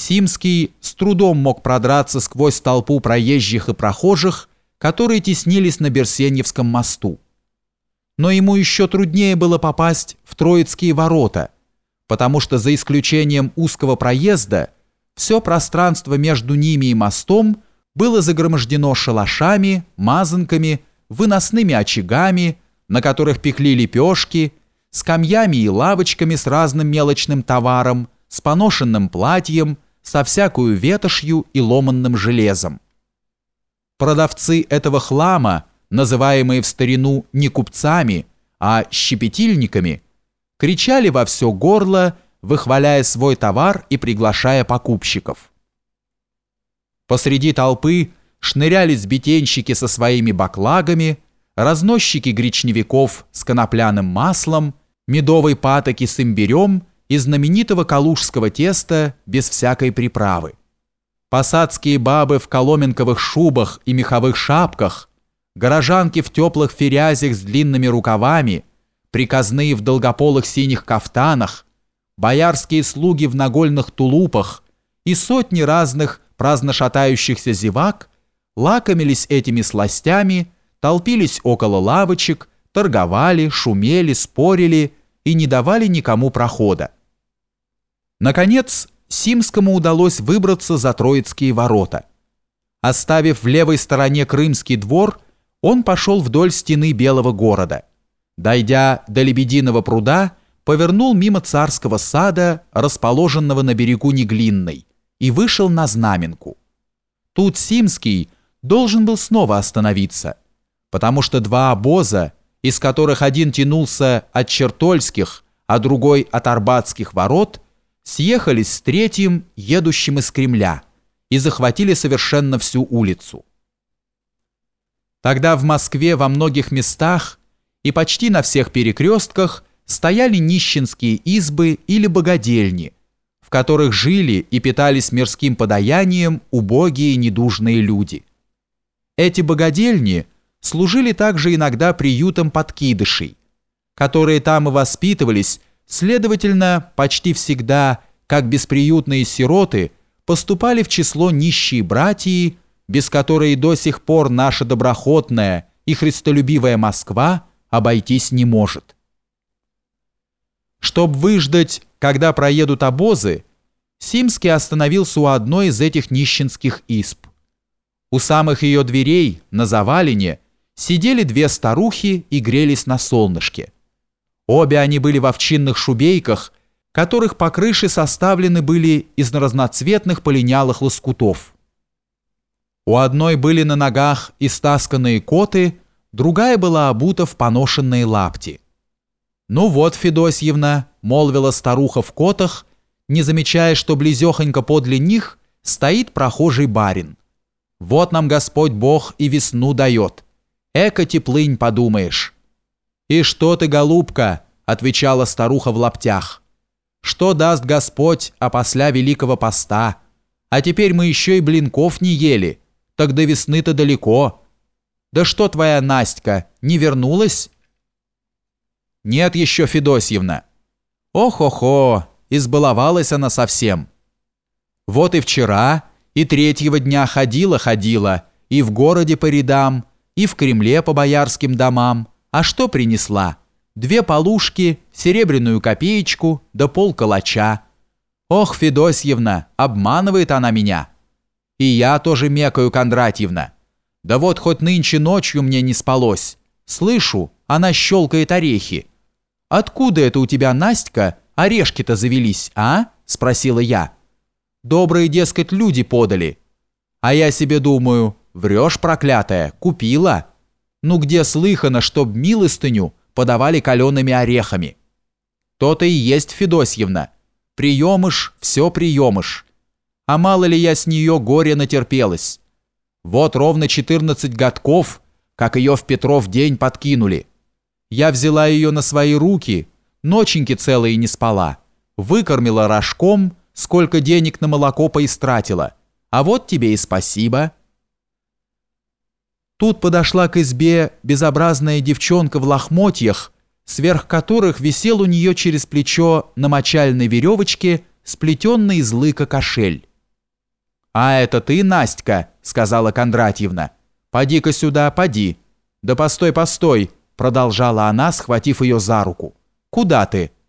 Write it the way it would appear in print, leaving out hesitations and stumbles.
Симский с трудом мог продраться сквозь толпу проезжих и прохожих, которые теснились на Берсеньевском мосту. Но ему еще труднее было попасть в Троицкие ворота, потому что за исключением узкого проезда все пространство между ними и мостом было загромождено шалашами, мазанками, выносными очагами, на которых пекли лепешки, скамьями и лавочками с разным мелочным товаром, с поношенным платьем, со всякую ветошью и ломанным железом. Продавцы этого хлама, называемые в старину не купцами, а щепетильниками, кричали во все горло, выхваляя свой товар и приглашая покупщиков. Посреди толпы шнырялись бетенщики со своими баклагами, разносчики гречневиков с конопляным маслом, медовой патоки с имбирем и знаменитого калужского теста без всякой приправы. Посадские бабы в коломенковых шубах и меховых шапках, горожанки в теплых ферязях с длинными рукавами, приказные в долгополых синих кафтанах, боярские слуги в нагольных тулупах и сотни разных праздно шатающихся зевак лакомились этими сластями, толпились около лавочек, торговали, шумели, спорили и не давали никому прохода. Наконец, Симскому удалось выбраться за Троицкие ворота. Оставив в левой стороне Крымский двор, он пошел вдоль стены Белого города. Дойдя до Лебединого пруда, повернул мимо Царского сада, расположенного на берегу Неглинной, и вышел на Знаменку. Тут Симский должен был снова остановиться, потому что два обоза, из которых один тянулся от Чертольских, а другой от Арбатских ворот, съехались с третьим, едущим из Кремля, и захватили совершенно всю улицу. Тогда в Москве во многих местах и почти на всех перекрестках стояли нищенские избы или богадельни, в которых жили и питались мирским подаянием убогие недужные люди. Эти богадельни служили также иногда приютом подкидышей, которые там и воспитывались, следовательно, почти всегда, как бесприютные сироты, поступали в число нищие братьи, без которой до сих пор наша доброхотная и христолюбивая Москва обойтись не может. Чтоб выждать, когда проедут обозы, Симский остановился у одной из этих нищенских изб. У самых ее дверей, на завалине, сидели две старухи и грелись на солнышке. Обе они были в овчинных шубейках, которых по крыше составлены были из разноцветных полинялых лоскутов. У одной были на ногах истасканные коты, другая была обута в поношенные лапти. «Ну вот, Федосьевна», — молвила старуха в котах, не замечая, что близехонько подле них стоит прохожий барин. «Вот нам Господь Бог и весну дает. Эко теплынь, подумаешь». «И что ты, голубка?» — отвечала старуха в лаптях. «Что даст Господь опосля Великого Поста? А теперь мы еще и блинков не ели, так до весны-то далеко. Да что твоя Настя, не вернулась?» «Нет еще, Федосьевна». «Ох-охо, избаловалась она совсем. Вот и вчера, и третьего дня ходила, и в городе по рядам, и в Кремле по боярским домам. А что принесла? 2 полушки, серебряную копеечку, да полкалача. Ох, Федосьевна, обманывает она меня. И я тоже мекаю, Кондратьевна. Да вот хоть нынче ночью мне не спалось. Слышу, она щелкает орехи. Откуда это у тебя, Настя, орешки-то завелись, а?» – спросила я. «Добрые, дескать, люди подали». А я себе думаю, врешь, проклятая, купила. Ну где слыхано, чтоб милостыню подавали калеными орехами? То-то и есть, Федосьевна. Приемыш, все приемыш. А мало ли я с нее горя натерпелась. Вот ровно 14 годков, как ее в Петров день подкинули. Я взяла ее на свои руки, ноченьки целые не спала, выкормила рожком, сколько денег на молоко поистратила. А вот тебе и спасибо». Тут подошла к избе безобразная девчонка в лохмотьях, сверх которых висел у нее через плечо на мочальной веревочке сплетенный из лыка кошель. «А это ты, Настя?» – сказала Кондратьевна. «Поди-ка сюда, поди». «Да постой, постой!» – продолжала она, схватив ее за руку. «Куда ты?»